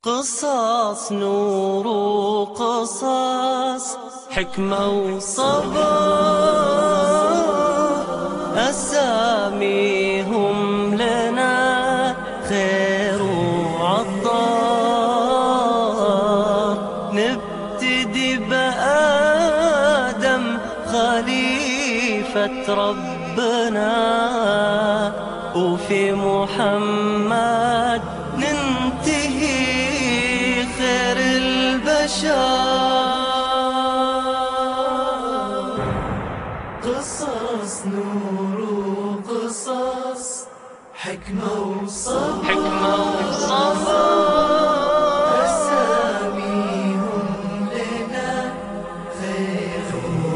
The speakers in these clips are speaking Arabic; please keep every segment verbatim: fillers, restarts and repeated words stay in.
قصص نور وقصص حكمة وصبر، أساميهم لنا خير وعطار. نبتدي بآدم خليفة ربنا، وفي محمد ننتهي خير البشر. قصص نور وقصص حكمة وصبر، حكمة وصبر، أساميهم لنا خير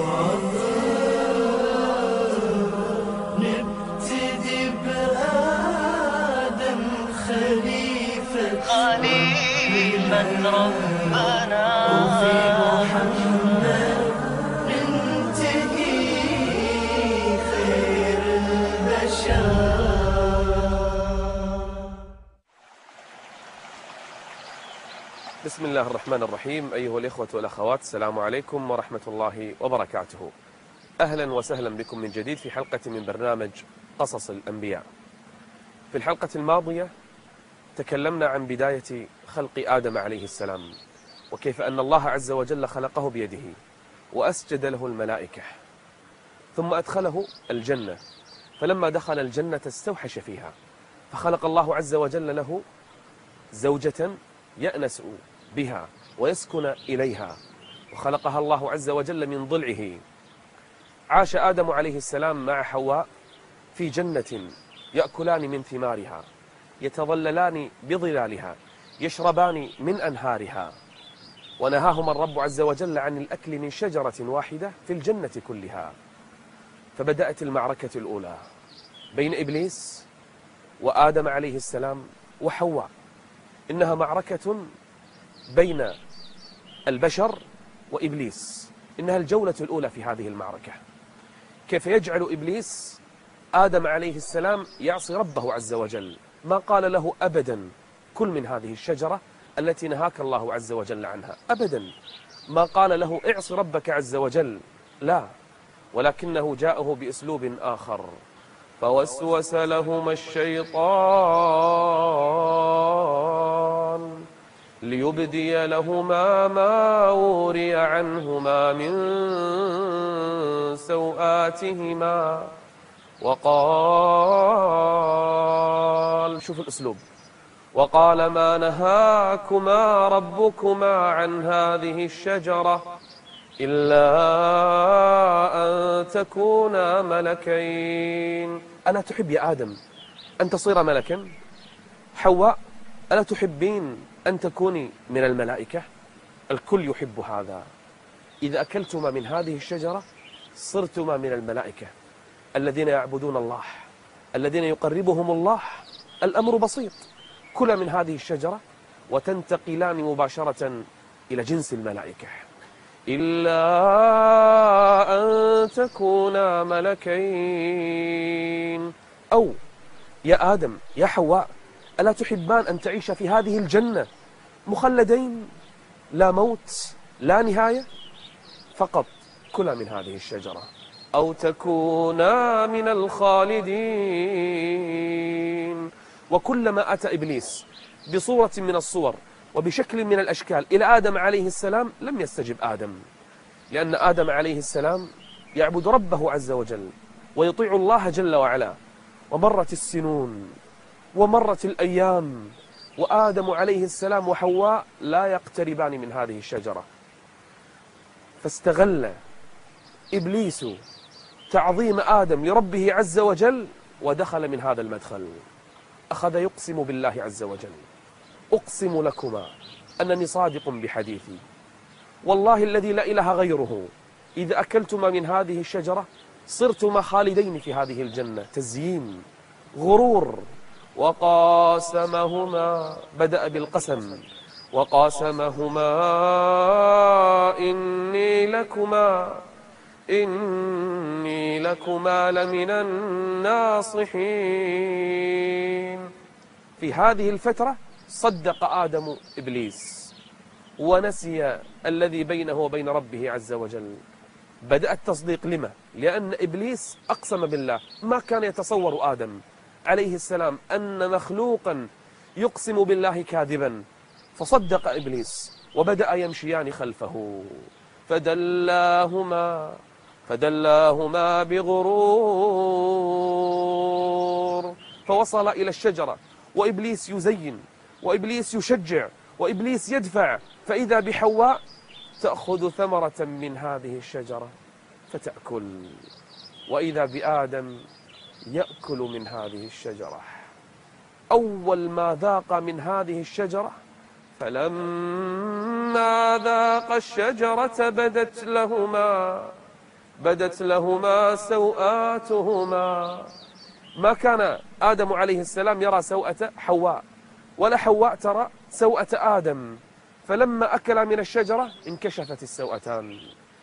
وعطر. نبتدي بآدم خليفة خليفة ربنا، وفي محمد ننتهي خير البشر. بسم الله الرحمن الرحيم. أيها الإخوة والأخوات، السلام عليكم ورحمة الله وبركاته. أهلا وسهلا بكم من جديد في حلقة من برنامج قصص الأنبياء. في الحلقة الماضية تكلمنا عن بداية خلق آدم عليه السلام، وكيف أن الله عز وجل خلقه بيده وأسجد له الملائكة، ثم أدخله الجنة. فلما دخل الجنة استوحش فيها، فخلق الله عز وجل له زوجة يأنس بها ويسكن إليها، وخلقها الله عز وجل من ضلعه. عاش آدم عليه السلام مع حواء في جنة، يأكلان من ثمارها، يتظللان بظلالها، يشربان من أنهارها. ونهاهما الرب عز وجل عن الأكل من شجرة واحدة في الجنة كلها. فبدأت المعركة الأولى بين إبليس وآدم عليه السلام وحواء. إنها معركة بين البشر وإبليس، إنها الجولة الأولى في هذه المعركة. كيف يجعل إبليس آدم عليه السلام يعصي ربه عز وجل، ما قال له أبدا كل من هذه الشجرة التي نهاك الله عز وجل عنها، أبدا ما قال له اعصي ربك عز وجل، لا، ولكنه جاءه بأسلوب آخر. فوسوس لهما الشيطان ليبدي لهما ما وري عنهما من سوآتهما، وقال، شوف الأسلوب، وقال ما نهاكما ربكما عن هذه الشجرة إلا أن تكونا ملكين. ألا تحب يا آدم أن تصير ملكا؟ حواء، ألا تحبين أن تكوني من الملائكة؟ الكل يحب هذا. إذا أكلتما من هذه الشجرة صرتما من الملائكة الذين يعبدون الله، الذين يقربهم الله. الأمر بسيط، كلا من هذه الشجرة وتنتقلان مباشرة إلى جنس الملائكة. إلا أن تكونا ملكين. أو يا آدم يا حواء، ألا تحبان أن تعيش في هذه الجنة مخلدين، لا موت لا نهاية؟ فقط كلا من هذه الشجرة أو تكونا من الخالدين. وكلما أتى إبليس بصورة من الصور وبشكل من الأشكال إلى آدم عليه السلام لم يستجب آدم، لأن آدم عليه السلام يعبد ربه عز وجل ويطيع الله جل وعلا. ومرت السنون ومرت الأيام وآدم عليه السلام وحواء لا يقتربان من هذه الشجرة. فاستغل إبليس تعظيم آدم لربه عز وجل ودخل من هذا المدخل. أخذ يقسم بالله عز وجل، أقسم لكما أنني صادق بحديثي، والله الذي لا إله غيره، إذا أكلتما من هذه الشجرة صرتما خالدين في هذه الجنة. تزيين، غرور. وقاسمهما، بدأ بالقسم، وقاسمهما إني لكما إني لكما لمن الناصحين. في هذه الفترة صدق آدم إبليس ونسي الذي بينه وبين ربه عز وجل. بدأ التصديق لما؟ لأن إبليس أقسم بالله، ما كان يتصور آدم عليه السلام أن مخلوقا يقسم بالله كاذبا، فصدق إبليس وبدأ يمشيان خلفه. فدلاهما فدلاهما بغرور فوصل إلى الشجرة، وإبليس يزين وإبليس يشجع وإبليس يدفع، فإذا بحواء تأخذ ثمرة من هذه الشجرة فتأكل، وإذا بآدم يأكل من هذه الشجرة. أول ما ذاق من هذه الشجرة فلما ذاق الشجرة بدت لهما بدت لهما سوآتهما. ما كان آدم عليه السلام يرى سوءة حواء، ولا حواء ترى سوءة آدم، فلما أكل من الشجرة انكشفت السوءتان.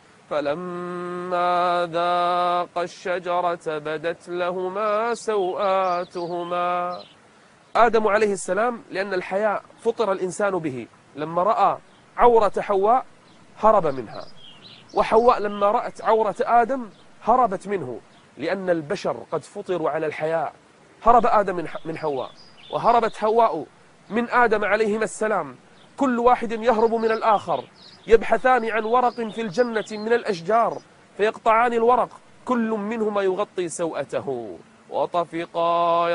فلما ذاق الشجرة بدت لهما سوآتهما. آدم عليه السلام لأن الحياء فطر الإنسان به، لما رأى عورة حواء هرب منها، وحواء لما رأت عورة آدم هربت منه، لأن البشر قد فطروا على الحياء. هرب آدم من حواء، وهربت حواء من آدم عليهما السلام، كل واحد يهرب من الآخر، يبحثان عن ورق في الجنة من الأشجار فيقطعان الورق، كل منهما يغطي سوءته، وطفقا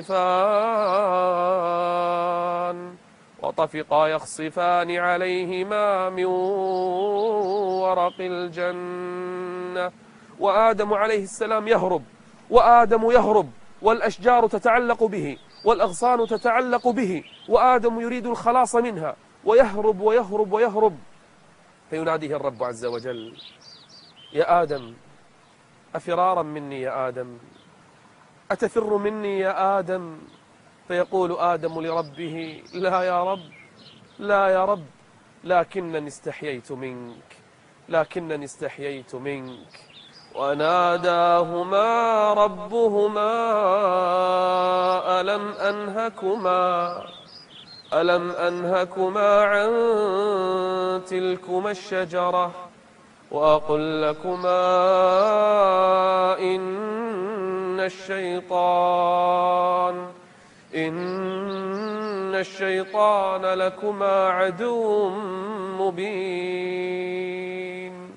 يخصفان وطفقا يخصفان عليهما من ورق الجنة. وآدم عليه السلام يهرب وآدم يهرب والأشجار تتعلق به والأغصان تتعلق به، وآدم يريد الخلاص منها، ويهرب ويهرب ويهرب، فيناديه الرب عز وجل: يا آدم أفرارا مني يا آدم، أتفر مني يا آدم؟ فيقول آدم لربه: لا يا رب، لا يا رب، لكنني استحييت منك لكنني استحييت منك. وناداهما ربهما ألم أنهكما ألم أنهكما عن تلكما الشجرة وأقل لكما إن الشيطان إن الشيطان لكما عدو مبين.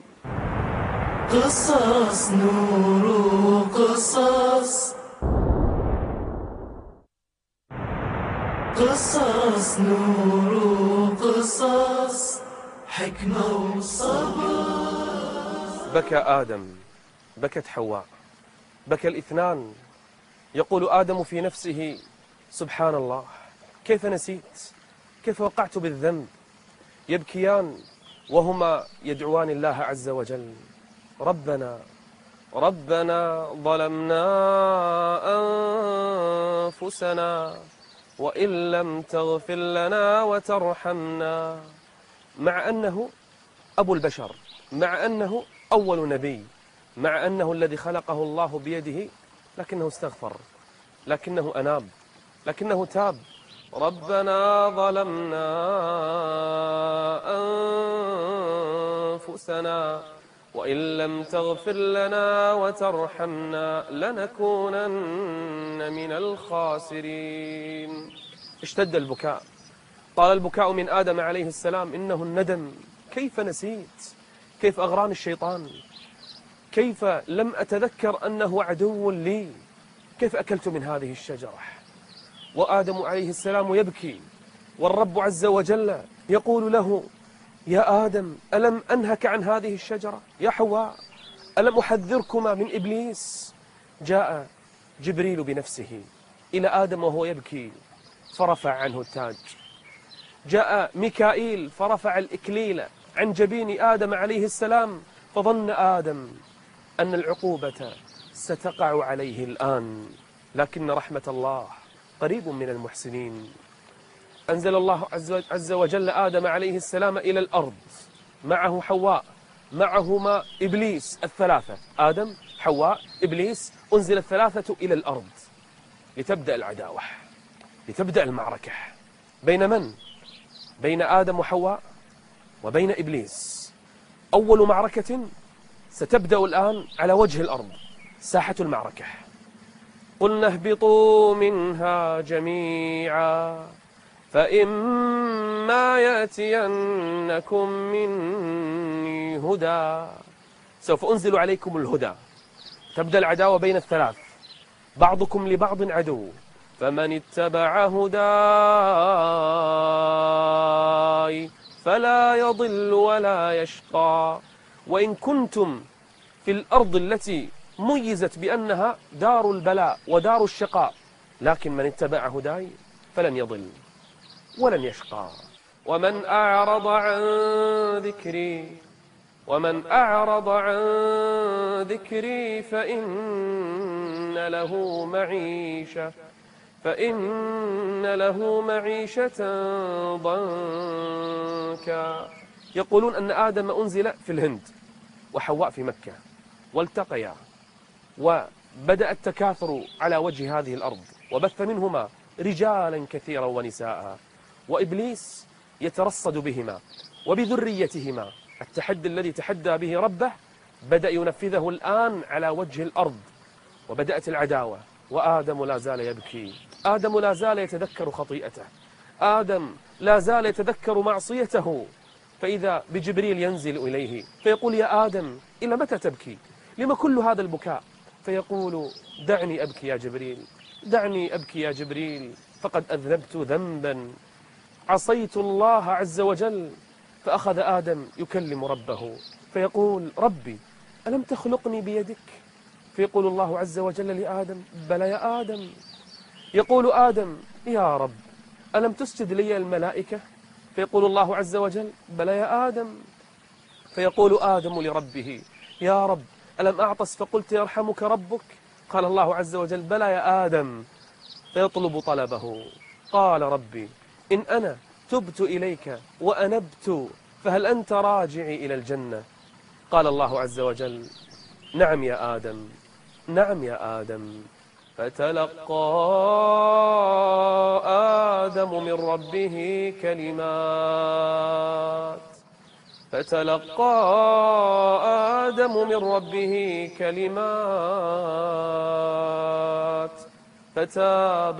قصص نور قصص قصص نور قصص حكمة وصبر. بكى آدم، بكت حواء، بكى الاثنان. يقول آدم في نفسه: سبحان الله، كيف نسيت، كيف وقعت بالذنب. يبكيان وهما يدعوان الله عز وجل: ربنا ربنا ظلمنا أنفسنا وإن لم تغفر لنا وترحمنا. مع أنه أبو البشر، مع أنه أول نبي، مع أنه الذي خلقه الله بيده، لكنه استغفر، لكنه أناب، لكنه تاب. ربنا ظلمنا أنفسنا وإن لم تغفر لنا وترحمنا لنكونن من الخاسرين. اشتد البكاء، طال البكاء من آدم عليه السلام، إنه الندم. كيف نسيت، كيف أغراني الشيطان، كيف لم أتذكر أنه عدو لي، كيف أكلت من هذه الشجرة. وآدم عليه السلام يبكي، والرب عز وجل يقول له: يا آدم ألم أنهك عن هذه الشجرة؟ يا حواء ألم أحذركما من إبليس؟ جاء جبريل بنفسه إلى آدم وهو يبكي فرفع عنه التاج. جاء ميكائيل فرفع الإكليل عن جبين آدم عليه السلام، فظن آدم أن العقوبة ستقع عليه الآن، لكن رحمة الله قريب من المحسنين. أنزل الله عز وجل آدم عليه السلام إلى الأرض، معه حواء، معهما إبليس، الثلاثة، آدم حواء إبليس، أنزل الثلاثة إلى الأرض لتبدأ العداوة، لتبدأ المعركة. بين من؟ بين آدم وحواء وبين إبليس. أول معركة ستبدأ الآن على وجه الأرض، ساحة المعركة. قلنا اهبطوا منها جميعا فإما يأتينكم مني هدى. سوف أنزل عليكم الهدى. تبدأ العداوة بين الثلاث، بعضكم لبعض عدو، فمن اتبع هداي فلا يضل ولا يشقى. وإن كنتم في الأرض التي ميزت بأنها دار البلاء ودار الشقاء، لكن من اتبع هداي فلن يضل ولن يشقى. ومن أعرض عن ذكري ومن أعرض عن ذكري فإن له معيشة فإن له معيشة ضنكا. يقولون أن آدم أنزل في الهند وحواء في مكة، والتقيا وبدأ التكاثر على وجه هذه الأرض، وبث منهما رجالا كثيرا ونساء، وإبليس يترصد بهما وبذريتهما. التحدي الذي تحدى به ربه بدأ ينفذه الآن على وجه الأرض، وبدأت العداوة. وآدم لا زال يبكي، آدم لا زال يتذكر خطيئته، آدم لا زال يتذكر معصيته. فإذا بجبريل ينزل إليه فيقول: يا آدم إلى متى تبكي؟ لما كل هذا البكاء؟ فيقول: دعني أبكي يا جبريل، دعني أبكي يا جبريل، فقد أذنبت ذنبا، عصيت الله عز وجل. فأخذ آدم يكلم ربه فيقول: ربي ألم تخلقني بيدك؟ فيقول الله عز وجل لآدم: بلى يا آدم. يقول آدم: يا رب ألم تسجد لي الملائكة؟ فيقول الله عز وجل: بلى يا آدم. فيقول آدم لربه: يا رب ألم أعطس فقلت يرحمك ربك؟ قال الله عز وجل: بلى يا آدم. فيطلب طلبه، قال: ربي إن أنا تبت إليك وأنبت فهل أنت راجعي إلى الجنة؟ قال الله عز وجل: نعم يا آدم، نعم يا آدم. فتلقى آدم من ربه كلمات فتلقى آدم من ربه كلمات فتاب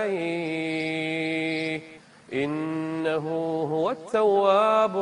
عليه إنه هو التواب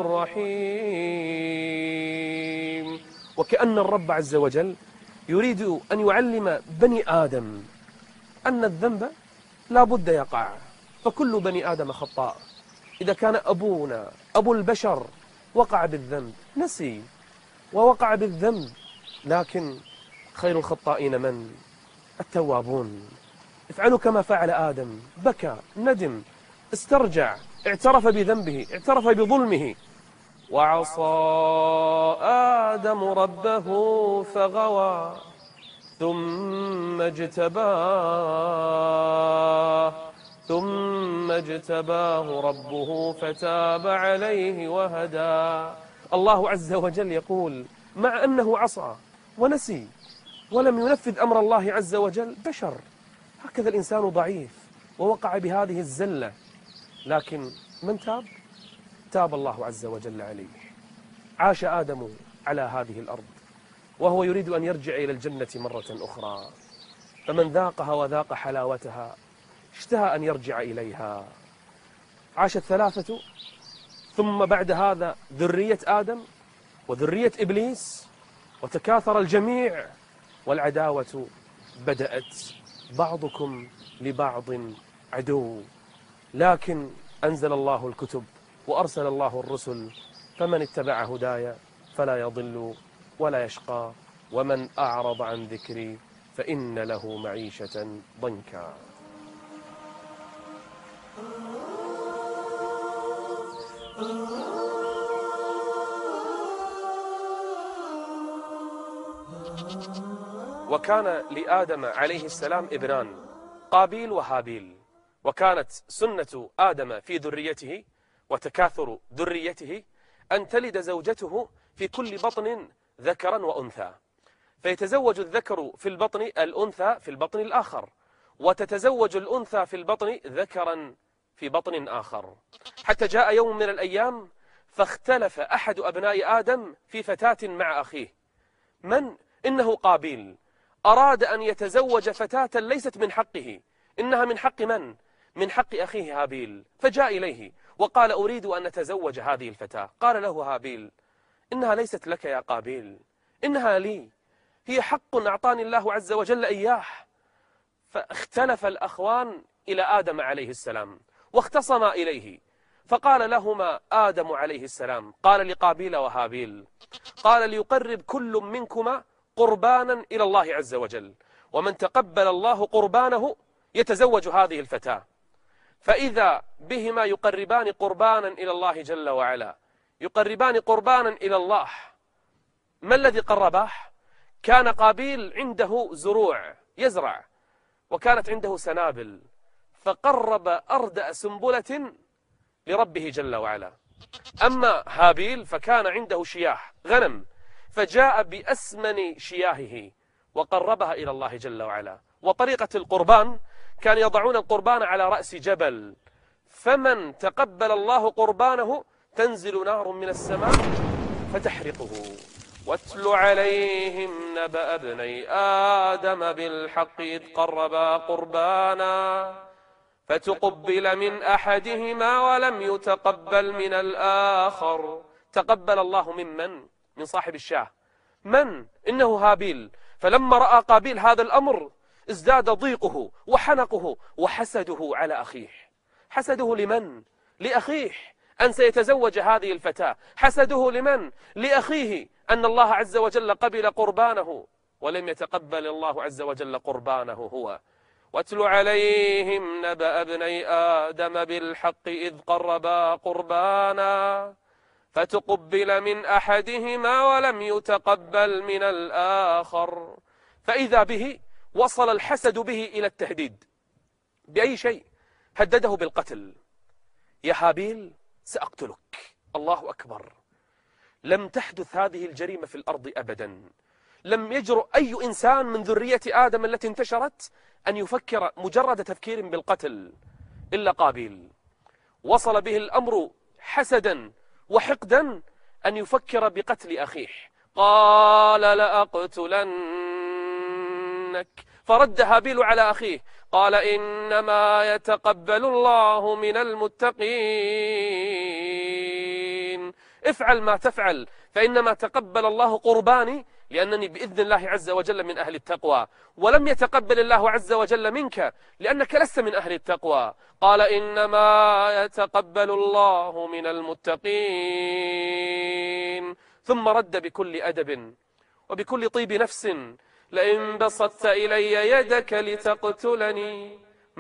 الرحيم. وكأن الرب عز وجل يريد أن يعلم بني آدم أن الذنب لا بد يقع، فكل بني آدم خطاء. إذا كان أبونا أبو البشر وقع بالذنب، نسي ووقع بالذنب، لكن خير الخطائين من؟ التوابون. افعلوا كما فعل آدم، بكى، ندم، استرجع، اعترف بذنبه، اعترف بظلمه. وعصى آدم ربه فغوى ثم اجتباه ثم اجتباه ربه فتاب عليه وهدى. الله عز وجل يقول: مع أنه عصى ونسي ولم ينفذ أمر الله عز وجل، بشر، هكذا الإنسان ضعيف ووقع بهذه الزلة، لكن من تاب؟ تاب الله عز وجل عليه. عاش آدم على هذه الأرض وهو يريد أن يرجع إلى الجنة مرة أخرى، فمن ذاقها وذاق حلاوتها اشتهى أن يرجع إليها. عاش الثلاثة، ثم بعد هذا ذرية آدم وذرية إبليس، وتكاثر الجميع، والعداوة بدأت، بعضكم لبعض عدو. لكن أنزل الله الكتب وأرسل الله الرسل، فمن اتبع هدايا فلا يضل ولا يشقى، ومن أعرض عن ذكري فإن له معيشة ضنكا. وكان لآدم عليه السلام ابنان، قابيل وهابيل، وكانت سنة آدم في ذريته وتكاثر ذريته أن تلد زوجته في كل بطن ذكرا وأنثى، فيتزوج الذكر في البطن الأنثى في البطن الآخر، وتتزوج الأنثى في البطن ذكرا في بطن آخر، حتى جاء يوم من الأيام فاختلف أحد أبناء آدم في فتاة مع أخيه. من؟ إنه قابيل، أراد أن يتزوج فتاة ليست من حقه، إنها من حق من؟ من حق أخيه هابيل. فجاء إليه وقال أريد أن أتزوج هذه الفتاة. قال له هابيل إنها ليست لك يا قابيل، إنها لي، هي حق أعطاني الله عز وجل إياه. فاختلف الأخوان إلى آدم عليه السلام واختصما إليه، فقال لهما آدم عليه السلام، قال لقابيل وهابيل، قال ليقرب كل منكما قربانا إلى الله عز وجل، ومن تقبل الله قربانه يتزوج هذه الفتاة. فإذا بهما يقربان قربانا إلى الله جل وعلا، يقربان قربانا إلى الله. ما الذي قرباه؟ كان قابيل عنده زروع يزرع، وكانت عنده سنابل، فقرب أردأ سنبلة لربه جل وعلا. أما هابيل فكان عنده شياه غنم، فجاء بأسمن شياهه وقربها إلى الله جل وعلا. وطريقة القربان كان يضعون القربان على رأس جبل، فمن تقبل الله قربانه تنزل نار من السماء فتحرقه. واتل عليهم نبأ ابني آدم بالحق إذ قربا قربانا فتقبل من أحدهما ولم يتقبل من الآخر. تقبل الله ممن؟ من صاحب الشاه. من؟ إنه هابيل. فلما رأى قابيل هذا الأمر ازداد ضيقه وحنقه وحسده على أخيه. حسده لمن؟ لأخيه أن سيتزوج هذه الفتاة. حسده لمن؟ لأخيه أن الله عز وجل قبل قربانه ولم يتقبل الله عز وجل قربانه هو. واتل عليهم نبأ ابني آدم بالحق إذ قربا قربانا فتقبل من أحدهما ولم يتقبل من الآخر. فإذا به وصل الحسد به إلى التهديد. بأي شيء؟ هدده بالقتل. يا هابيل سأقتلك. الله أكبر. لم تحدث هذه الجريمة في الأرض أبدا. لم يجرؤ أي إنسان من ذرية آدم التي انتشرت أن يفكر مجرد تفكير بالقتل إلا قابيل. وصل به الأمر حسدا وحقدا أن يفكر بقتل أخيه. قال لأقتلنك. فرد هابيل على أخيه قال إنما يتقبل الله من المتقين. افعل ما تفعل فإنما تقبل الله قرباني لأنني بإذن الله عز وجل من أهل التقوى، ولم يتقبل الله عز وجل منك لأنك لست من أهل التقوى. قال إنما يتقبل الله من المتقين. ثم رد بكل أدب وبكل طيب نفس لئن بسطت إلي يدك لتقتلني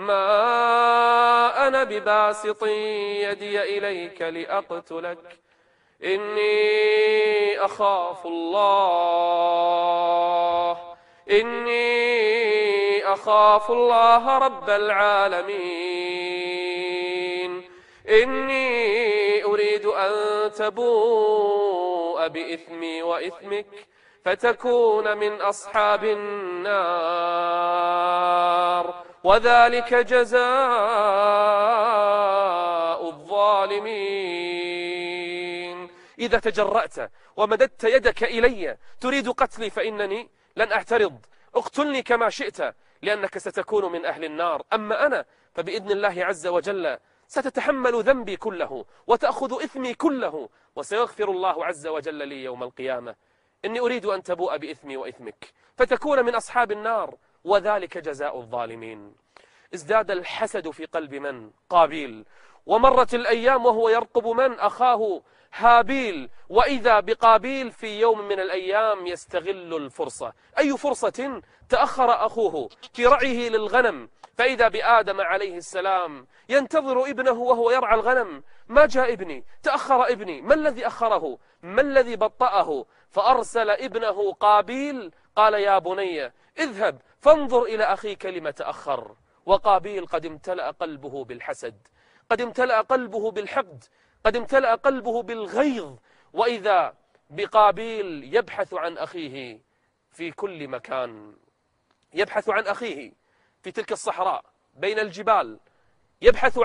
ما أنا بباسط يدي إليك لأقتلك إني أخاف الله إني أخاف الله رب العالمين إني أريد أن تبوء بإثمي وإثمك فتكون من أصحاب النار وذلك جزاء الظالمين. إذا تجرأت ومددت يدك إلي تريد قتلي فإنني لن أعترض، اقتلني كما شئت لأنك ستكون من أهل النار. أما أنا فبإذن الله عز وجل ستتحمل ذنبي كله وتأخذ إثمي كله وسيغفر الله عز وجل لي يوم القيامة. إني أريد أن تبوء بإثمي وإثمك فتكون من أصحاب النار وذلك جزاء الظالمين. ازداد الحسد في قلب من؟ قابيل. ومرت الأيام وهو يرقب من؟ أخاه هابيل. وإذا بقابيل في يوم من الأيام يستغل الفرصة. أي فرصة؟ تأخر أخوه في رعيه للغنم، فإذا بآدم عليه السلام ينتظر ابنه وهو يرعى الغنم. ما جاء ابني؟ تأخر ابني. ما الذي أخره؟ ما الذي بطأه؟ فأرسل ابنه قابيل قال يا بني اذهب فانظر إلى أخيك لم تأخر. وقابيل قد امتلأ قلبه بالحسد، قد امتلأ قلبه بالحقد، قد امتلأ قلبه بالغيظ. وإذا بقابيل يبحث عن أخيه في كل مكان، يبحث عن أخيه في تلك الصحراء بين الجبال، يبحث عن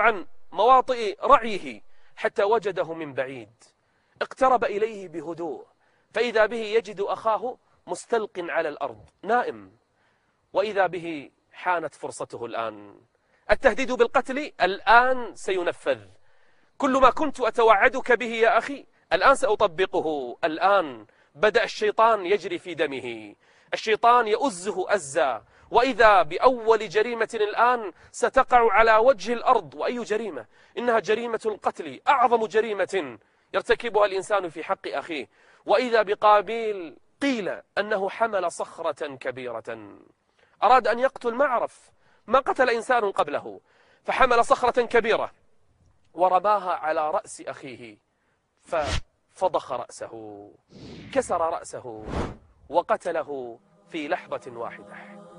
مواطئ رعيه حتى وجده من بعيد. اقترب إليه بهدوء فإذا به يجد أخاه مستلق على الأرض نائم، وإذا به حانت فرصته الآن. التهديد بالقتل الآن سينفذ. كل ما كنت أتوعدك به يا أخي الآن سأطبقه. الآن بدأ الشيطان يجري في دمه، الشيطان يؤزه أزا، وإذا بأول جريمة الآن ستقع على وجه الأرض. وأي جريمة؟ إنها جريمة القتل، أعظم جريمة يرتكبها الإنسان في حق أخيه. وإذا بقابيل قيل أنه حمل صخرة كبيرة، أراد أن يقتل ما عرف، ما قتل إنسان قبله، فحمل صخرة كبيرة ورماها على رأس أخيه ففضخ رأسه، كسر رأسه وقتله في لحظة واحدة.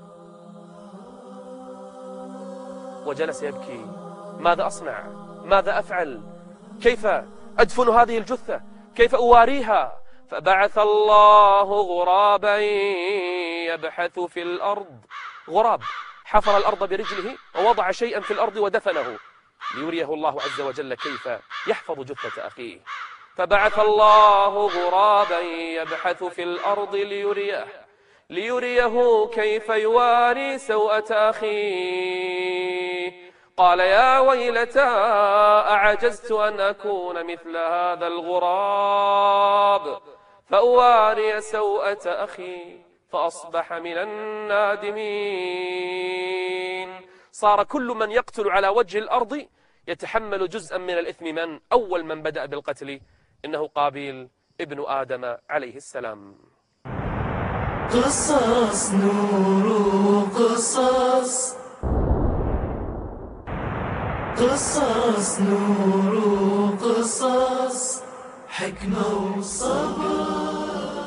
وجلس يبكي: ماذا أصنع؟ ماذا أفعل؟ كيف أدفن هذه الجثة؟ كيف أواريها؟ فبعث الله غرابا يبحث في الأرض. غراب حفر الأرض برجله ووضع شيئا في الأرض ودفنه ليريه الله عز وجل كيف يحفظ جثة أخيه. فبعث الله غرابا يبحث في الأرض ليريه ليريه كيف يواري سوءة أخيه. قال: يا ويلتى أعجزت أن أكون مثل هذا الغراب فأواري سوءة أخي فأصبح من النادمين. صار كل من يقتل على وجه الأرض يتحمل جزءا من الإثم. من أول من بدأ بالقتل؟ إنه قابيل ابن آدم عليه السلام. قصص نور قصص، قصص نور قصص، حكمة وصبر.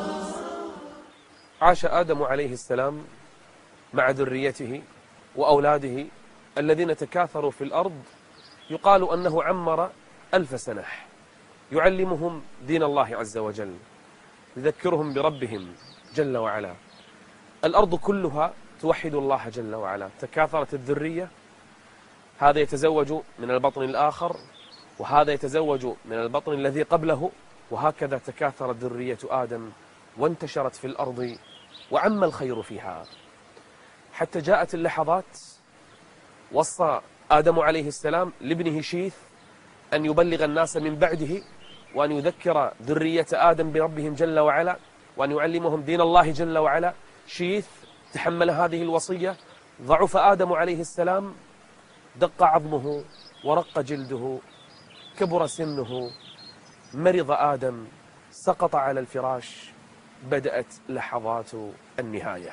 عاش آدم عليه السلام مع ذريته وأولاده الذين تكاثروا في الأرض، يقال أنه عمر ألف سنة، يعلمهم دين الله عز وجل، يذكرهم بربهم جل وعلا. الأرض كلها توحد الله جل وعلا. تكاثرت الذرية، هذا يتزوج من البطن الآخر، وهذا يتزوج من البطن الذي قبله، وهكذا تكاثرت ذرية آدم وانتشرت في الأرض وعم الخير فيها، حتى جاءت اللحظات وصى آدم عليه السلام لابنه شيث أن يبلغ الناس من بعده، وأن يذكر ذرية آدم بربهم جل وعلا، وأن يعلمهم دين الله جل وعلا. شيث تحمل هذه الوصية. ضعف آدم عليه السلام، دق عظمه ورق جلده، كبر سنه، مرض آدم، سقط على الفراش. بدأت لحظات النهاية،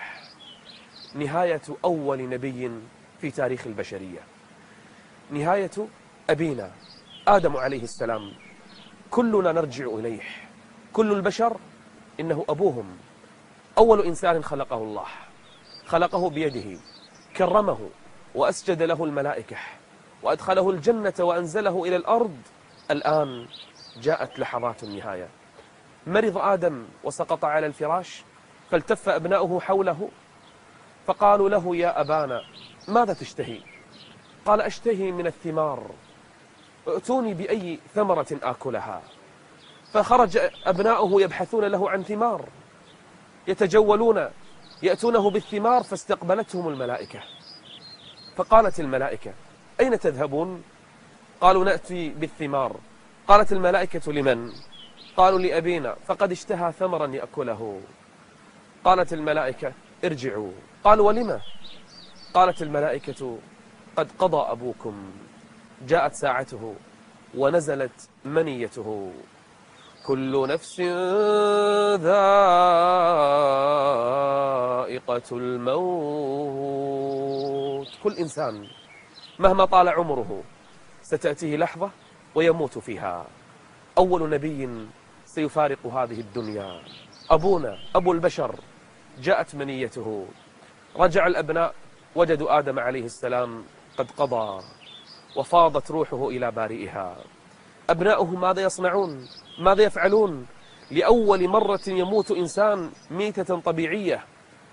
نهاية أول نبي في تاريخ البشرية، نهاية أبينا آدم عليه السلام. كلنا نرجع إليه، كل البشر إنه أبوهم. أول إنسان خلقه الله، خلقه بيده، كرمه وأسجد له الملائكة وأدخله الجنة وأنزله إلى الأرض. الآن جاءت لحظات النهاية. مرض آدم وسقط على الفراش، فالتف أبناؤه حوله فقالوا له: يا أبانا ماذا تشتهي؟ قال: أشتهي من الثمار، ائتوني بأي ثمرة آكلها. فخرج أبناؤه يبحثون له عن ثمار، يتجولون يأتونه بالثمار، فاستقبلتهم الملائكة. فقالت الملائكة: أين تذهبون؟ قالوا: نأتي بالثمار. قالت الملائكة: لمن؟ قالوا: لأبينا، فقد اشتهى ثمرا يأكله. قالت الملائكة: ارجعوا. قالوا: ولما؟ قالت الملائكة: قد قضى أبوكم، جاءت ساعته ونزلت منيته. كل نفس ذائقة الموت. كل إنسان مهما طال عمره ستأتيه لحظة ويموت فيها. أول نبي سيفارق هذه الدنيا أبونا أبو البشر، جاءت منيته. رجع الأبناء وجدوا آدم عليه السلام قد قضى، وفاضت روحه إلى بارئها. أبناؤه ماذا يصنعون؟ ماذا يفعلون؟ لأول مرة يموت إنسان ميتة طبيعية،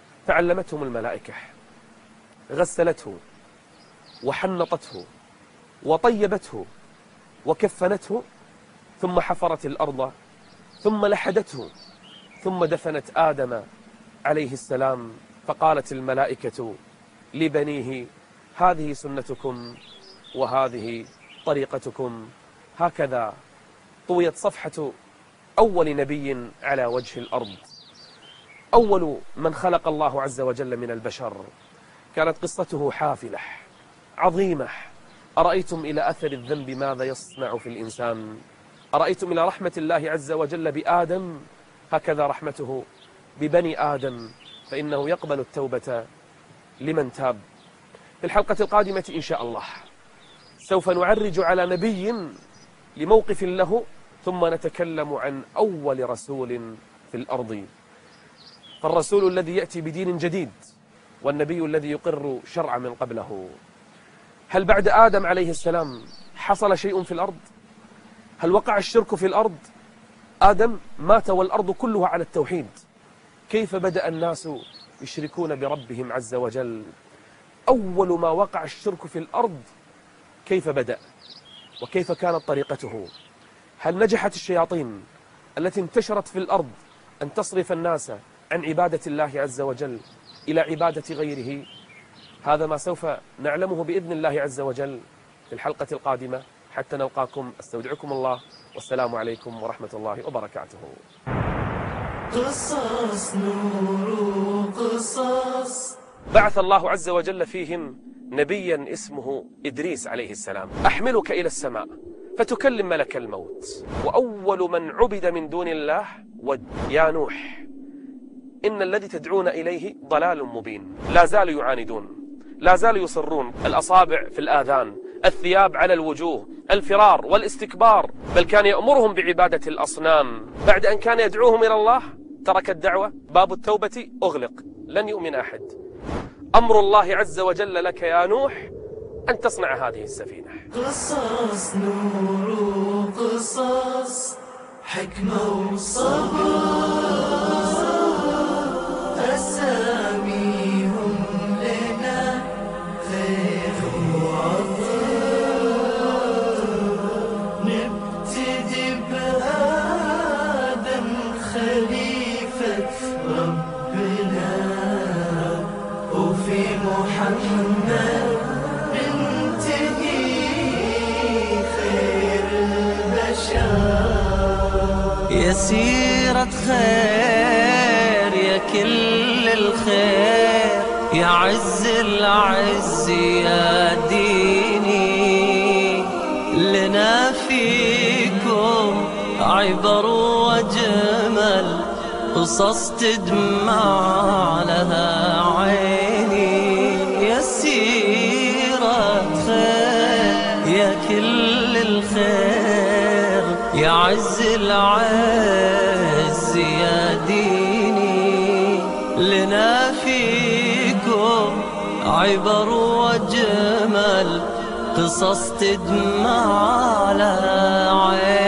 فعلمتهم الملائكة، غسلته وحنطته وطيبته وكفنته، ثم حفرت الأرض ثم لحدته ثم دفنت آدم عليه السلام، فقالت الملائكة لبنيه: هذه سنتكم وهذه طريقتكم. هكذا طويت صفحة أول نبي على وجه الأرض، أول من خلق الله عز وجل من البشر. كانت قصته حافلة عظيمة. أرأيتم إلى أثر الذنب ماذا يصنع في الإنسان؟ أرأيتم إلى رحمة الله عز وجل بآدم؟ هكذا رحمته ببني آدم، فإنه يقبل التوبة لمن تاب. في الحلقة القادمة إن شاء الله سوف نعرج على نبي لموقف له، ثم نتكلم عن أول رسول في الأرض، فالرسول الذي يأتي بدين جديد والنبي الذي يقر شرع من قبله. هل بعد آدم عليه السلام حصل شيء في الأرض؟ هل وقع الشرك في الأرض؟ آدم مات والأرض كلها على التوحيد. كيف بدأ الناس يشركون بربهم عز وجل؟ أول ما وقع الشرك في الأرض كيف بدأ وكيف كانت طريقته؟ هل نجحت الشياطين التي انتشرت في الأرض أن تصرف الناس عن عبادة الله عز وجل إلى عبادة غيره؟ هذا ما سوف نعلمه بإذن الله عز وجل في الحلقة القادمة. حتى نلقاكم أستودعكم الله، والسلام عليكم ورحمة الله وبركاته. قصص نور قصص. بعث الله عز وجل فيهم نبيا اسمه إدريس عليه السلام. أحملك إلى السماء فتكلم ملك الموت، وأول من عبد من دون الله ود. يا نوح إن الذي تدعون إليه ضلال مبين. لا زالوا يعاندون، لا زالوا يصرون، الأصابع في الآذان، الثياب على الوجوه، الفرار والاستكبار، بل كان يأمرهم بعبادة الأصنام. بعد أن كان يدعوهم إلى الله ترك الدعوة، باب التوبة أغلق، لن يؤمن أحد. أمر الله عز وجل لك يا نوح أن تصنع هذه السفينة. قصص نور قصص، حكمة وصبر، أساميهم لنا خير وعطر. نبتدي بآدم خليفة ربنا، وفي محمد ننتهي خير البشر. يا سيرة خير يا كل الخير، يا عز العز يا ديني، لنا فيكم عبر وجمل، قصص تدمع لها عيني. يا سيرة خير يا كل الخير، يا عز العز يا ديني، لنا فيكم عبر وجمل، قصص تدمع لها عيني.